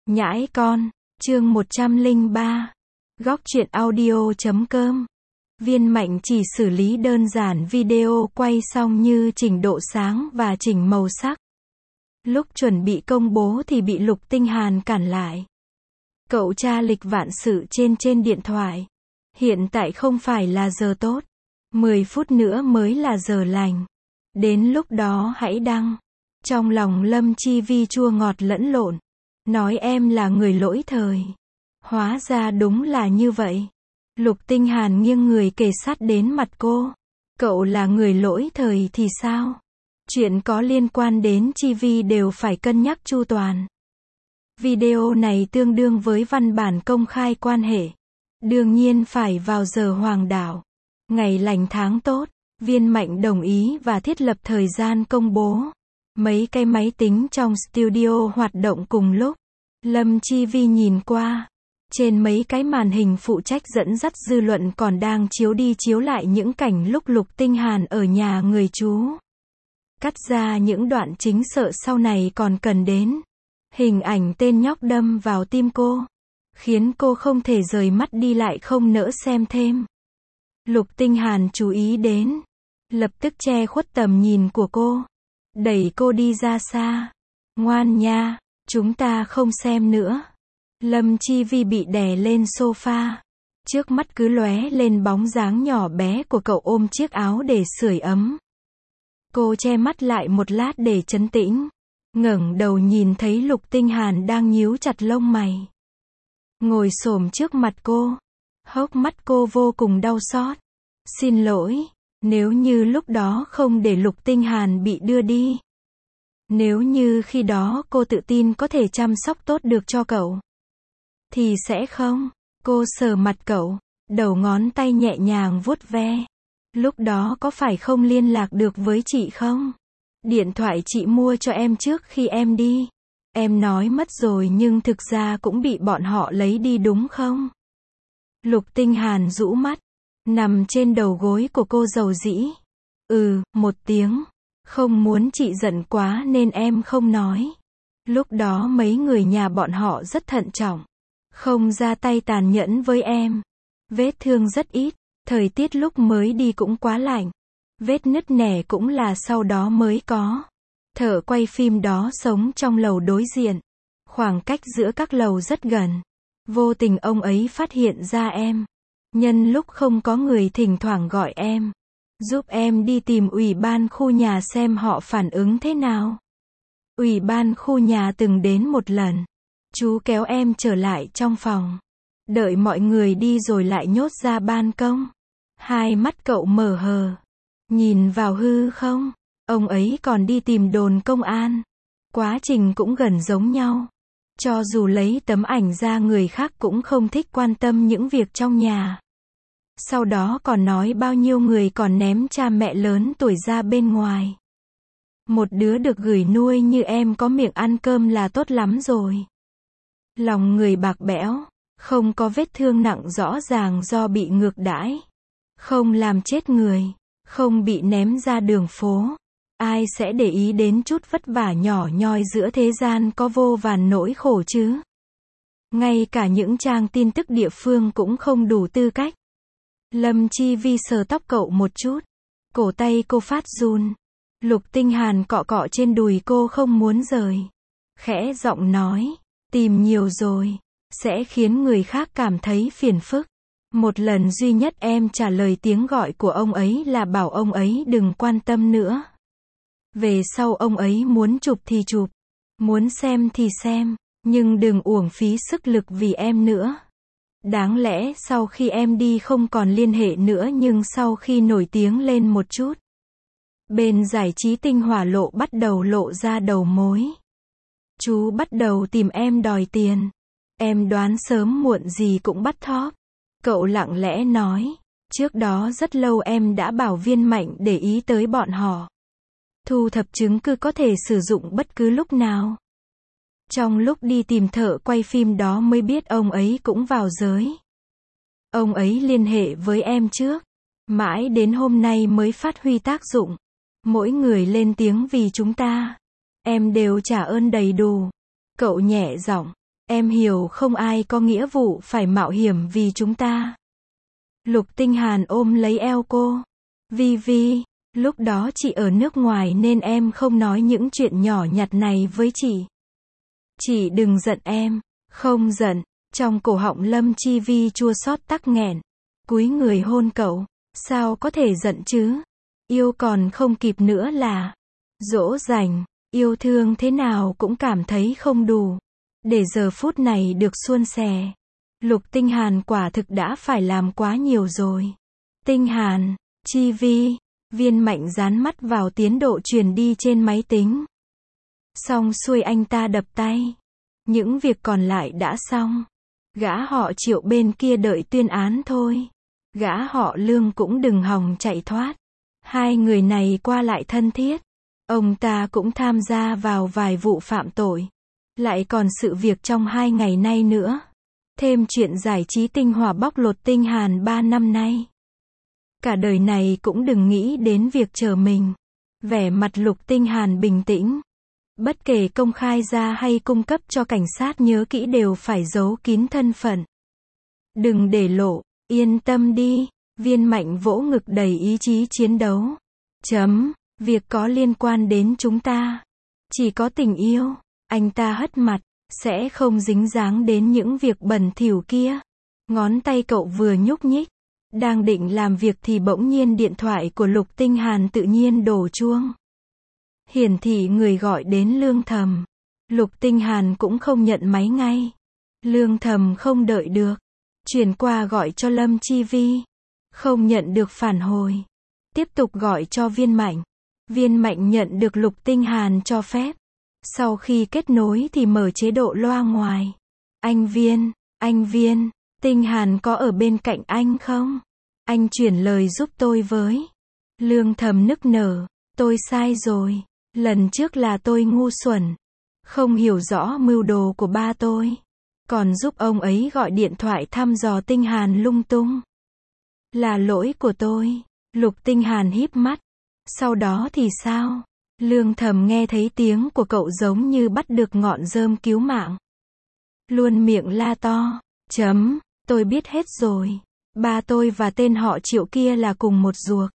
Nhãi con, chương 103. Góc truyện audio.com. Viên Mạnh chỉ xử lý đơn giản video quay xong như chỉnh độ sáng và chỉnh màu sắc. Lúc chuẩn bị công bố thì bị Lục Tinh Hàn cản lại. Cậu tra lịch vạn sự trên điện thoại. Hiện tại không phải là giờ tốt. 10 phút nữa mới là giờ lành. Đến lúc đó hãy đăng. Trong lòng Lâm Chi Vi chua ngọt lẫn lộn. Nói em là người lỗi thời. Hóa ra đúng là như vậy. Lục Tinh Hàn nghiêng người kề sát đến mặt cô. Cậu là người lỗi thời thì sao? Chuyện có liên quan đến Chi Vi đều phải cân nhắc chu toàn. Video này tương đương với văn bản công khai quan hệ. Đương nhiên phải vào giờ hoàng đạo. Ngày lành tháng tốt, Viên Mạnh đồng ý và thiết lập thời gian công bố. Mấy cái máy tính trong studio hoạt động cùng lúc. Lâm Chi Vi nhìn qua. Trên mấy cái màn hình phụ trách dẫn dắt dư luận còn đang chiếu đi chiếu lại những cảnh lúc Lục Tinh Hàn ở nhà người chú. Cắt ra những đoạn chính sợ sau này còn cần đến. Hình ảnh tên nhóc đâm vào tim cô. Khiến cô không thể rời mắt đi lại không nỡ xem thêm. Lục Tinh Hàn chú ý đến. Lập tức che khuất tầm nhìn của cô. Đẩy cô đi ra xa. Ngoan nha, chúng ta không xem nữa. Lâm Chi Vi bị đè lên sofa. Trước mắt cứ lóe lên bóng dáng nhỏ bé của cậu ôm chiếc áo để sưởi ấm. Cô che mắt lại một lát để trấn tĩnh. Ngẩng đầu nhìn thấy Lục Tinh Hàn đang nhíu chặt lông mày. Ngồi xổm trước mặt cô. Hốc mắt cô vô cùng đau xót. Xin lỗi, nếu như lúc đó không để Lục Tinh Hàn bị đưa đi. Nếu như khi đó cô tự tin có thể chăm sóc tốt được cho cậu. Thì sẽ không. Cô sờ mặt cậu, đầu ngón tay nhẹ nhàng vuốt ve. Lúc đó có phải không liên lạc được với chị không? Điện thoại chị mua cho em trước khi em đi. Em nói mất rồi nhưng thực ra cũng bị bọn họ lấy đi đúng không? Lục Tinh Hàn rũ mắt, nằm trên đầu gối của cô dầu dĩ. Một tiếng. Không muốn chị giận quá nên em không nói. Lúc đó mấy người nhà bọn họ rất thận trọng. Không ra tay tàn nhẫn với em. Vết thương rất ít. Thời tiết lúc mới đi cũng quá lạnh. Vết nứt nẻ cũng là sau đó mới có. Thợ quay phim đó sống trong lầu đối diện. Khoảng cách giữa các lầu rất gần. Vô tình ông ấy phát hiện ra em. Nhân lúc không có người thỉnh thoảng gọi em. Giúp em đi tìm ủy ban khu nhà xem họ phản ứng thế nào. Ủy ban khu nhà từng đến một lần. Chú kéo em trở lại trong phòng. Đợi mọi người đi rồi lại nhốt ra ban công. Hai mắt cậu mở hờ. Nhìn vào hư không? Ông ấy còn đi tìm đồn công an. Quá trình cũng gần giống nhau. Cho dù lấy tấm ảnh ra người khác cũng không thích quan tâm những việc trong nhà. Sau đó còn nói bao nhiêu người còn ném cha mẹ lớn tuổi ra bên ngoài. Một đứa được gửi nuôi như em có miệng ăn cơm là tốt lắm rồi. Lòng người bạc bẽo, không có vết thương nặng rõ ràng do bị ngược đãi. Không làm chết người, không bị ném ra đường phố. Ai sẽ để ý đến chút vất vả nhỏ nhoi giữa thế gian có vô vàn nỗi khổ chứ? Ngay cả những trang tin tức địa phương cũng không đủ tư cách. Lâm Chi Vi sờ tóc cậu một chút. Cổ tay cô phát run. Lục Tinh Hàn cọ cọ trên đùi cô không muốn rời. Khẽ giọng nói. Tìm nhiều rồi. Sẽ khiến người khác cảm thấy phiền phức. Một lần duy nhất em trả lời tiếng gọi của ông ấy là bảo ông ấy đừng quan tâm nữa. Về sau ông ấy muốn chụp thì chụp. Muốn xem thì xem. Nhưng đừng uổng phí sức lực vì em nữa. Đáng lẽ sau khi em đi không còn liên hệ nữa nhưng sau khi nổi tiếng lên một chút. Bên giải trí Tinh Hỏa Lộ bắt đầu lộ ra đầu mối. Chú bắt đầu tìm em đòi tiền. Em đoán sớm muộn gì cũng bắt thóp. Cậu lặng lẽ nói. Trước đó rất lâu em đã bảo Viên Mạnh để ý tới bọn họ. Thu thập chứng cứ có thể sử dụng bất cứ lúc nào. Trong lúc đi tìm thợ quay phim đó mới biết ông ấy cũng vào giới. Ông ấy liên hệ với em trước. Mãi đến hôm nay mới phát huy tác dụng. Mỗi người lên tiếng vì chúng ta. Em đều trả ơn đầy đủ. Cậu nhẹ giọng. Em hiểu không ai có nghĩa vụ phải mạo hiểm vì chúng ta. Lục Tinh Hàn ôm lấy eo cô. Vi Vi, lúc đó chị ở nước ngoài nên em không nói những chuyện nhỏ nhặt này với chị. Chị đừng giận em. Không giận. Trong cổ họng Lâm Chi Vi chua xót tắc nghẹn. Cúi người hôn cậu. Sao có thể giận chứ? Yêu còn không kịp nữa là dỗ dành. Yêu thương thế nào cũng cảm thấy không đủ. Để giờ phút này được suôn sẻ. Lục Tinh Hàn quả thực đã phải làm quá nhiều rồi. Tinh Hàn, Chi Vi, Viên Mạnh dán mắt vào tiến độ truyền đi trên máy tính. Xong xuôi anh ta đập tay. Những việc còn lại đã xong. Gã họ Triệu bên kia đợi tuyên án thôi. Gã họ Lương cũng đừng hòng chạy thoát. Hai người này qua lại thân thiết. Ông ta cũng tham gia vào vài vụ phạm tội. Lại còn sự việc trong 2 ngày nay nữa. Thêm chuyện giải trí tinh hỏa bóc lột Tinh Hàn 3 năm nay. Cả đời này cũng đừng nghĩ đến việc chờ mình. Vẻ mặt Lục Tinh Hàn bình tĩnh. Bất kể công khai ra hay cung cấp cho cảnh sát nhớ kỹ đều phải giấu kín thân phận. Đừng để lộ, yên tâm đi. Viên Mạnh vỗ ngực đầy ý chí chiến đấu. Việc có liên quan đến chúng ta. Chỉ có tình yêu. Anh ta hất mặt. Sẽ không dính dáng đến những việc bẩn thỉu kia. Ngón tay cậu vừa nhúc nhích. Đang định làm việc thì bỗng nhiên điện thoại của Lục Tinh Hàn tự nhiên đổ chuông. Hiển thị người gọi đến Lương Thầm. Lục Tinh Hàn cũng không nhận máy ngay. Lương Thầm không đợi được. Chuyển qua gọi cho Lâm Chi Vi. Không nhận được phản hồi. Tiếp tục gọi cho Viên Mạnh. Viên Mạnh nhận được Lục Tinh Hàn cho phép. Sau khi kết nối thì mở chế độ loa ngoài. Anh Viên, Tinh Hàn có ở bên cạnh anh không? Anh chuyển lời giúp tôi với. Lương Thầm nức nở. Tôi sai rồi. Lần trước là tôi ngu xuẩn. Không hiểu rõ mưu đồ của ba tôi. Còn giúp ông ấy gọi điện thoại thăm dò Tinh Hàn lung tung. Là lỗi của tôi. Lục Tinh Hàn híp mắt. Sau đó thì sao? Lương Thầm nghe thấy tiếng của cậu giống như bắt được ngọn rơm cứu mạng. Luôn miệng la to. Tôi biết hết rồi. Ba tôi và tên họ Triệu kia là cùng một ruột.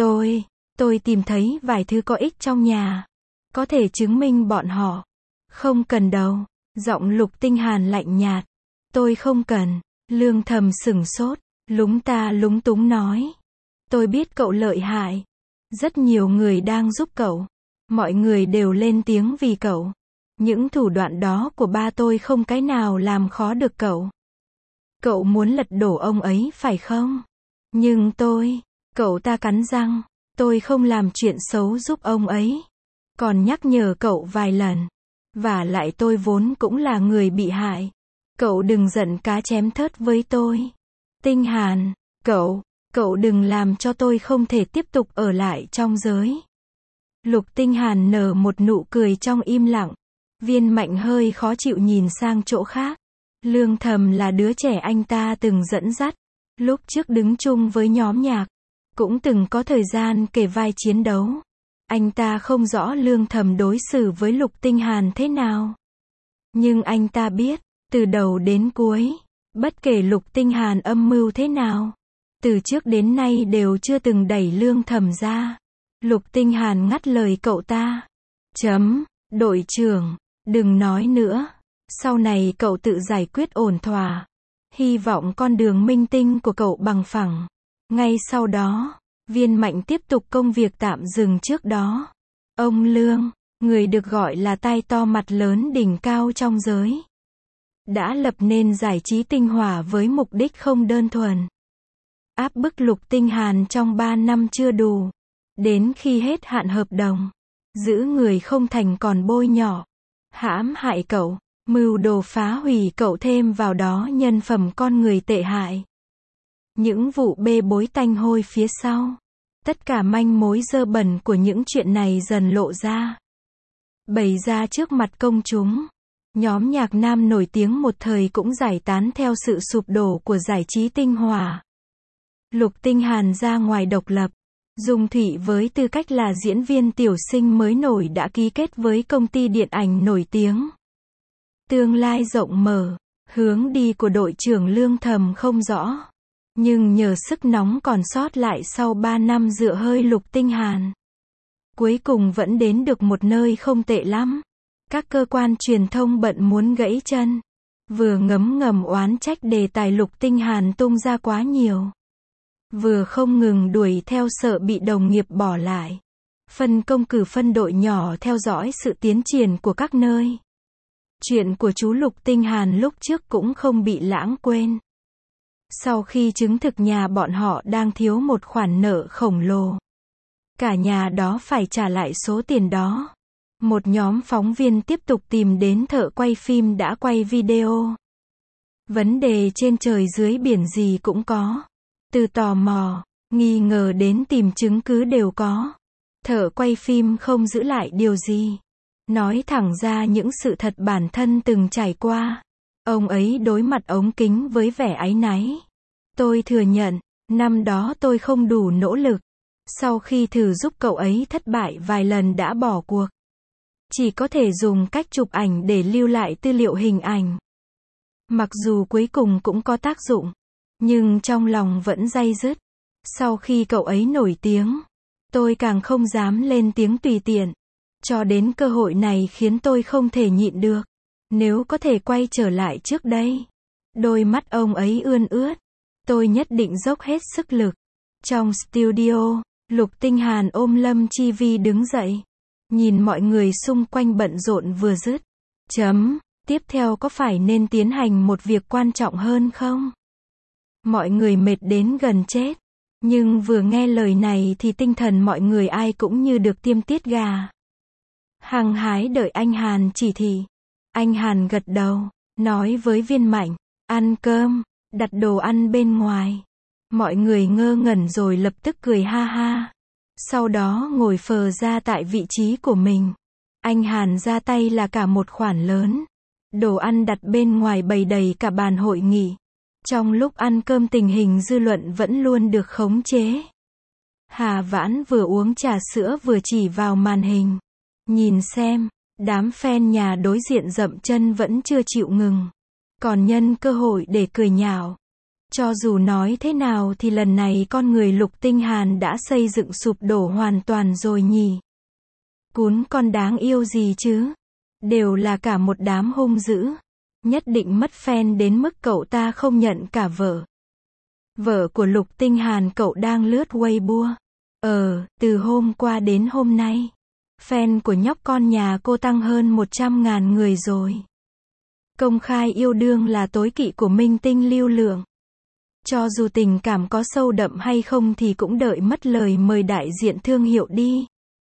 Tôi tìm thấy vài thứ có ích trong nhà. Có thể chứng minh bọn họ. Không cần đâu. Giọng Lục Tinh Hàn lạnh nhạt. Tôi không cần. Lương Thầm sửng sốt. Lúng túng nói. Tôi biết cậu lợi hại. Rất nhiều người đang giúp cậu. Mọi người đều lên tiếng vì cậu. Những thủ đoạn đó của ba tôi không cái nào làm khó được cậu. Cậu muốn lật đổ ông ấy phải không? Nhưng cậu ta cắn răng. Tôi không làm chuyện xấu giúp ông ấy. Còn nhắc nhở cậu vài lần. Vả lại tôi vốn cũng là người bị hại. Cậu đừng giận cá chém thớt với tôi. Tinh Hàn, cậu đừng làm cho tôi không thể tiếp tục ở lại trong giới. Lục Tinh Hàn nở một nụ cười trong im lặng. Viên Mạnh hơi khó chịu nhìn sang chỗ khác. Lương Thầm là đứa trẻ anh ta từng dẫn dắt. Lúc trước đứng chung với nhóm nhạc. Cũng từng có thời gian kể vai chiến đấu. Anh ta không rõ Lương Thầm đối xử với Lục Tinh Hàn thế nào. Nhưng anh ta biết, từ đầu đến cuối, bất kể Lục Tinh Hàn âm mưu thế nào, từ trước đến nay đều chưa từng đẩy Lương Thầm ra. Lục Tinh Hàn ngắt lời cậu ta. Đội trưởng, đừng nói nữa. Sau này cậu tự giải quyết ổn thỏa. Hy vọng con đường minh tinh của cậu bằng phẳng. Ngay sau đó, Viên Mạnh tiếp tục công việc tạm dừng trước đó. Ông Lương, người được gọi là tai to mặt lớn đỉnh cao trong giới, đã lập nên giải trí tinh hỏa với mục đích không đơn thuần. Áp bức Lục Tinh Hàn trong 3 năm chưa đủ. Đến khi hết hạn hợp đồng, giữ người không thành còn bôi nhọ, hãm hại cậu, mưu đồ phá hủy cậu, thêm vào đó nhân phẩm con người tệ hại. Những vụ bê bối tanh hôi phía sau. Tất cả manh mối dơ bẩn của những chuyện này dần lộ ra. Bày ra trước mặt công chúng. Nhóm nhạc nam nổi tiếng một thời cũng giải tán theo sự sụp đổ của giải trí tinh hỏa. Lục Tinh Hàn ra ngoài độc lập. Dung Thụy với tư cách là diễn viên tiểu sinh mới nổi đã ký kết với công ty điện ảnh nổi tiếng. Tương lai rộng mở, hướng đi của đội trưởng Lương thầm không rõ. Nhưng nhờ sức nóng còn sót lại sau 3 năm dựa hơi Lục Tinh Hàn, cuối cùng vẫn đến được một nơi không tệ lắm. Các cơ quan truyền thông bận muốn gãy chân. Vừa ngấm ngầm oán trách đề tài Lục Tinh Hàn tung ra quá nhiều. Vừa không ngừng đuổi theo sợ bị đồng nghiệp bỏ lại. Phân công cử phân đội nhỏ theo dõi sự tiến triển của các nơi. Chuyện của chú Lục Tinh Hàn lúc trước cũng không bị lãng quên. Sau khi chứng thực nhà bọn họ đang thiếu một khoản nợ khổng lồ, cả nhà đó phải trả lại số tiền đó. Một nhóm phóng viên tiếp tục tìm đến thợ quay phim đã quay video. Vấn đề trên trời dưới biển gì cũng có. Từ tò mò, nghi ngờ đến tìm chứng cứ đều có. Thợ quay phim không giữ lại điều gì. Nói thẳng ra những sự thật bản thân từng trải qua. Ông ấy đối mặt ống kính với vẻ áy náy. Tôi thừa nhận, năm đó tôi không đủ nỗ lực. Sau khi thử giúp cậu ấy thất bại vài lần đã bỏ cuộc. Chỉ có thể dùng cách chụp ảnh để lưu lại tư liệu hình ảnh. Mặc dù cuối cùng cũng có tác dụng, nhưng trong lòng vẫn day dứt. Sau khi cậu ấy nổi tiếng, tôi càng không dám lên tiếng tùy tiện. Cho đến cơ hội này khiến tôi không thể nhịn được. Nếu có thể quay trở lại trước đây. Đôi mắt ông ấy ươn ướt. Tôi nhất định dốc hết sức lực. Trong studio, Lục Tinh Hàn ôm Lâm Chi Vi đứng dậy. Nhìn mọi người xung quanh bận rộn vừa dứt. Tiếp theo có phải nên tiến hành một việc quan trọng hơn không? Mọi người mệt đến gần chết. Nhưng vừa nghe lời này thì tinh thần mọi người ai cũng như được tiêm tiết gà. Hăng hái đợi anh Hàn chỉ thị. Anh Hàn gật đầu, nói với Viên Mạnh, ăn cơm, đặt đồ ăn bên ngoài. Mọi người ngơ ngẩn rồi lập tức cười ha ha. Sau đó ngồi phờ ra tại vị trí của mình. Anh Hàn ra tay là cả một khoản lớn. Đồ ăn đặt bên ngoài bày đầy cả bàn hội nghị. Trong lúc ăn cơm tình hình dư luận vẫn luôn được khống chế. Hà Vãn vừa uống trà sữa vừa chỉ vào màn hình. Nhìn xem, đám fan nhà đối diện dậm chân vẫn chưa chịu ngừng. Còn nhân cơ hội để cười nhạo. Cho dù nói thế nào thì lần này con người Lục Tinh Hàn đã xây dựng sụp đổ hoàn toàn rồi nhỉ. Cún con đáng yêu gì chứ. Đều là cả một đám hung dữ. Nhất định mất fan đến mức cậu ta không nhận cả vợ. Vợ của Lục Tinh Hàn cậu đang lướt Weibo. Từ hôm qua đến hôm nay. Fan của nhóc con nhà cô tăng hơn 100.000 người rồi. Công khai yêu đương là tối kỵ của minh tinh lưu lượng. Cho dù tình cảm có sâu đậm hay không thì cũng đợi mất lời mời đại diện thương hiệu đi.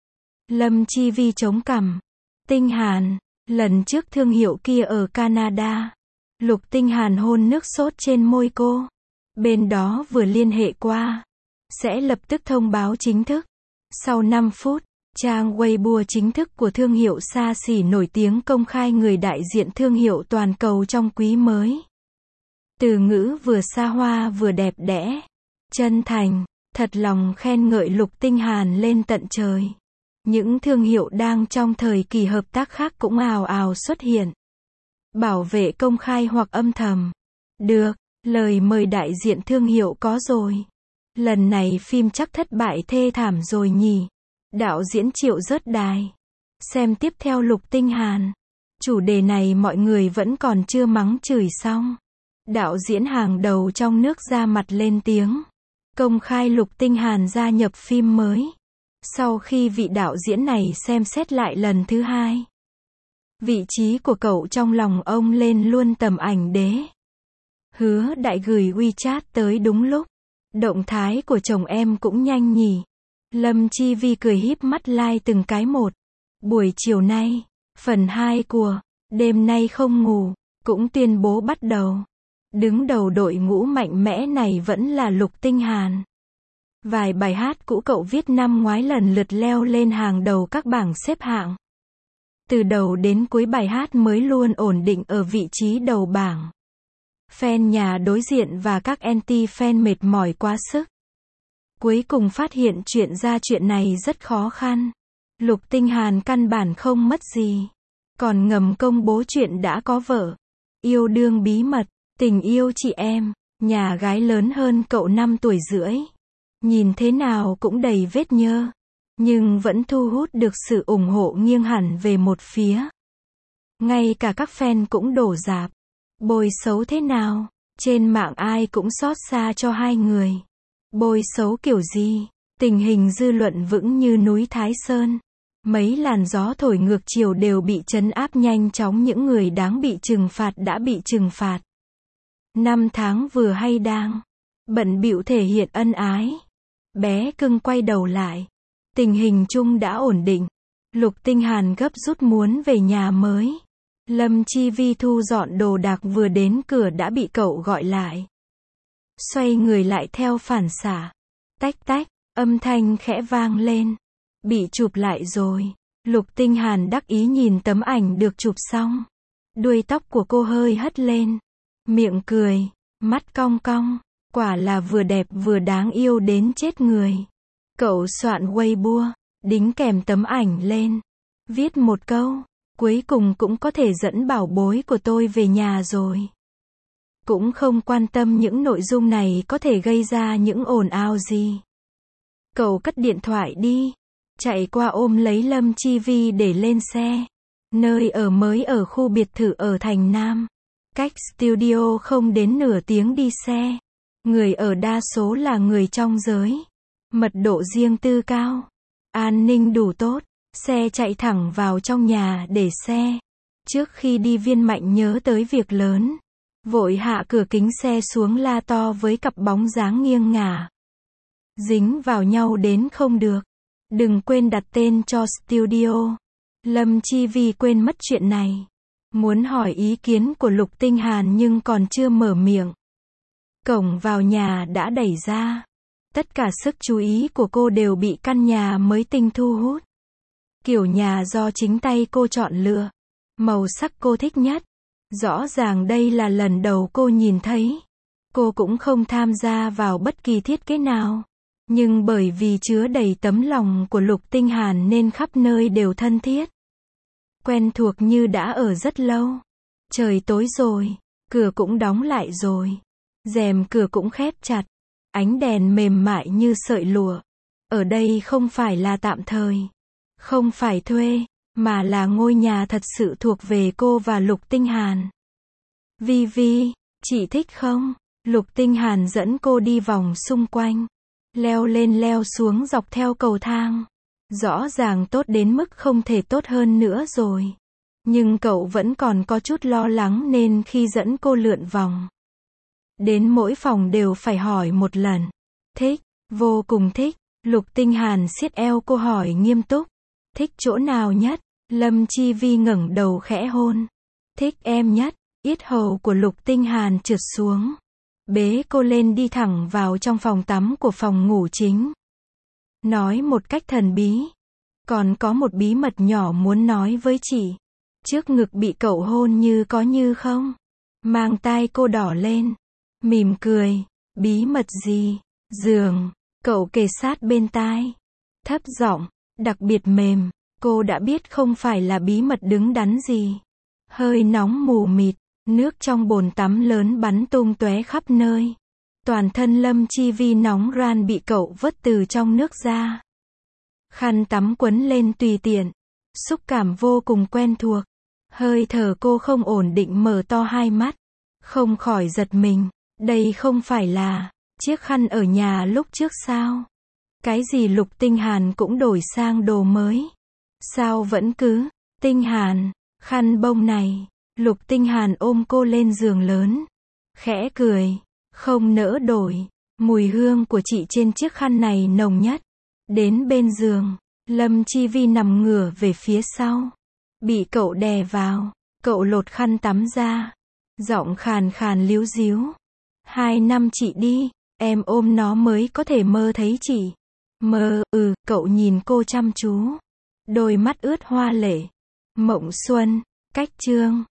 Lâm Chi Vi chống cằm. Tinh Hàn, lần trước thương hiệu kia ở Canada. Lục Tinh Hàn hôn nước sốt trên môi cô. Bên đó vừa liên hệ qua. Sẽ lập tức thông báo chính thức. Sau 5 phút, trang Weibo chính thức của thương hiệu xa xỉ nổi tiếng công khai người đại diện thương hiệu toàn cầu trong quý mới. Từ ngữ vừa xa hoa vừa đẹp đẽ. Chân thành, thật lòng khen ngợi Lục Tinh Hàn lên tận trời. Những thương hiệu đang trong thời kỳ hợp tác khác cũng ào ào xuất hiện. Bảo vệ công khai hoặc âm thầm. Được, lời mời đại diện thương hiệu có rồi. Lần này phim chắc thất bại thê thảm rồi nhỉ. Đạo diễn Triệu rớt đài. Xem tiếp theo Lục Tinh Hàn. Chủ đề này mọi người vẫn còn chưa mắng chửi xong. Đạo diễn hàng đầu trong nước ra mặt lên tiếng. Công khai Lục Tinh Hàn gia nhập phim mới. Sau khi vị đạo diễn này xem xét lại lần thứ 2. Vị trí của cậu trong lòng ông lên luôn tầm ảnh đế. Hứa Đại gửi WeChat tới đúng lúc. Động thái của chồng em cũng nhanh nhỉ. Lâm Chi Vi cười híp mắt like từng cái một. Buổi chiều nay, phần 2 của Đêm nay không ngủ cũng tuyên bố bắt đầu. Đứng đầu đội ngũ mạnh mẽ này vẫn là Lục Tinh Hàn. Vài bài hát cũ cậu viết năm ngoái lần lượt leo lên hàng đầu các bảng xếp hạng. Từ đầu đến cuối bài hát mới luôn ổn định ở vị trí đầu bảng. Fan nhà đối diện và các anti-fan mệt mỏi quá sức. Cuối cùng phát hiện chuyện này rất khó khăn. Lục Tinh Hàn căn bản không mất gì. còn ngầm công bố chuyện đã có vợ. Yêu đương bí mật, tình yêu chị em, nhà gái lớn hơn cậu 5 tuổi rưỡi. Nhìn thế nào cũng đầy vết nhơ, nhưng vẫn thu hút được sự ủng hộ nghiêng hẳn về một phía. Ngay cả các fan cũng đổ rạp. Bôi xấu thế nào? Trên mạng ai cũng xót xa cho hai người. Bôi xấu kiểu gì? Tình hình dư luận vững như núi Thái Sơn. Mấy làn gió thổi ngược chiều đều bị trấn áp nhanh chóng, những người đáng bị trừng phạt đã bị trừng phạt. 5 tháng vừa hay đang bận bịu thể hiện ân ái. Bé cưng quay đầu lại. Tình hình chung đã ổn định. Lục Tinh Hàn gấp rút muốn về nhà mới. Lâm Chi Vi thu dọn đồ đạc vừa đến cửa đã bị cậu gọi lại. Xoay người lại theo phản xạ. Tách tách, âm thanh khẽ vang lên. Bị chụp lại rồi. Lục Tinh Hàn đắc ý nhìn tấm ảnh được chụp xong. Đuôi tóc của cô hơi hất lên. Miệng cười, mắt cong cong. Quả là vừa đẹp vừa đáng yêu đến chết người. Cậu soạn Weibo, đính kèm tấm ảnh lên. Viết một câu, cuối cùng cũng có thể dẫn bảo bối của tôi về nhà rồi. Cũng không quan tâm những nội dung này có thể gây ra những ồn ào gì. Cậu cất điện thoại đi, chạy qua ôm lấy Lâm Chi Vi để lên xe. Nơi ở mới ở khu biệt thự ở thành Nam. Cách studio không đến nửa tiếng đi xe. Người ở đa số là người trong giới. Mật độ riêng tư cao. An ninh đủ tốt. Xe chạy thẳng vào trong nhà để xe. Trước khi đi Viên Mạnh nhớ tới việc lớn. Vội hạ cửa kính xe xuống la to với cặp bóng dáng nghiêng ngả. Dính vào nhau đến không được. Đừng quên đặt tên cho studio. Lâm Chi Vi quên mất chuyện này. Muốn hỏi ý kiến của Lục Tinh Hàn nhưng còn chưa mở miệng. Cổng vào nhà đã đẩy ra. Tất cả sức chú ý của cô đều bị căn nhà mới tinh thu hút. Kiểu nhà do chính tay cô chọn lựa. Màu sắc cô thích nhất. Rõ ràng đây là lần đầu cô nhìn thấy. Cô cũng không tham gia vào bất kỳ thiết kế nào. Nhưng bởi vì chứa đầy tấm lòng của Lục Tinh Hàn nên khắp nơi đều thân thiết. Quen thuộc như đã ở rất lâu. Trời tối rồi. Cửa cũng đóng lại rồi. Rèm cửa cũng khép chặt. Ánh đèn mềm mại như sợi lụa. Ở đây không phải là tạm thời. Không phải thuê. Mà là ngôi nhà thật sự thuộc về cô và Lục Tinh Hàn. Vi Vi, chị thích không? Lục Tinh Hàn dẫn cô đi vòng xung quanh. Leo lên leo xuống dọc theo cầu thang. Rõ ràng tốt đến mức không thể tốt hơn nữa rồi. Nhưng cậu vẫn còn có chút lo lắng nên khi dẫn cô lượn vòng. Đến mỗi phòng đều phải hỏi một lần. Thích, vô cùng thích. Lục Tinh Hàn siết eo cô hỏi nghiêm túc. Thích chỗ nào nhất? Lâm Chi Vi ngẩng đầu khẽ hôn. Thích em nhất. Yết hầu của Lục Tinh Hàn trượt xuống. Bế cô lên đi thẳng vào trong phòng tắm của phòng ngủ chính. Nói một cách thần bí. Còn có một bí mật nhỏ muốn nói với chị. Trước ngực bị cậu hôn như có như không. Mang tai cô đỏ lên. Mỉm cười. Bí mật gì? Giường. Cậu kề sát bên tai. Thấp giọng, đặc biệt mềm. Cô đã biết không phải là bí mật đứng đắn gì. Hơi nóng mù mịt. Nước trong bồn tắm lớn bắn tung tóe khắp nơi. Toàn thân Lâm Chi Vi nóng ran bị cậu vớt từ trong nước ra. Khăn tắm quấn lên tùy tiện. Xúc cảm vô cùng quen thuộc. Hơi thở cô không ổn định mở to hai mắt. Không khỏi giật mình. Đây không phải là chiếc khăn ở nhà lúc trước sao? Cái gì Lục Tinh Hàn cũng đổi sang đồ mới. Sao vẫn cứ Tinh Hàn, khăn bông này. Lục Tinh Hàn ôm cô lên giường lớn. Khẽ cười. Không nỡ đổi. Mùi hương của chị trên chiếc khăn này nồng nhất. Đến bên giường. Lâm Chi Vi nằm ngửa về phía sau. Bị cậu đè vào. Cậu lột khăn tắm ra. Giọng khàn khàn líu díu. 2 năm chị đi. Em ôm nó mới có thể mơ thấy chị. Mơ, cậu nhìn cô chăm chú. Đôi mắt ướt hoa lệ. Mộng xuân. Cách chương.